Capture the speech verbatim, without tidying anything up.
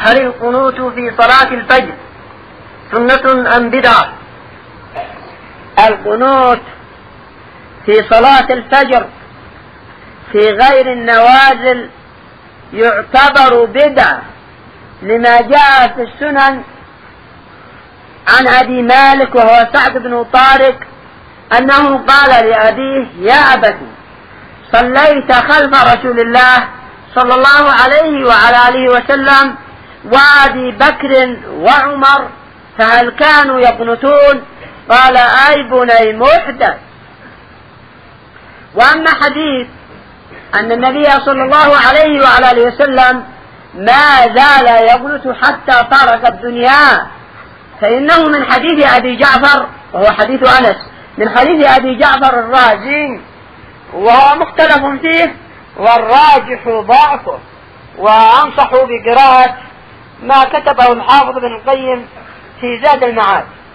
هل القنوت في صلاة الفجر سنة أم بدعة؟ القنوت في صلاة الفجر في غير النوازل يعتبر بدعة، لما جاء في السنن عن أبي مالك وهو سعد بن طارق أنه قال لأبيه: يا أبتي، صليت خلف رسول الله صلى الله عليه وعلى آله وسلم وأبي بكر وعمر، فهل كانوا يقنتون؟ قال: أي بني محدث. وأما حديث أن النبي صلى الله عليه وعلى آله وسلم ما زال يقنت حتى ترك الدنيا، فإنه من حديث أبي جعفر، وهو حديث أنس، من حديث أبي جعفر الرازي، وهو مختلف فيه والراجح ضعفه، وأنصح بقراءة ما كتبه الحافظ ابن القيم في زاد المعاد.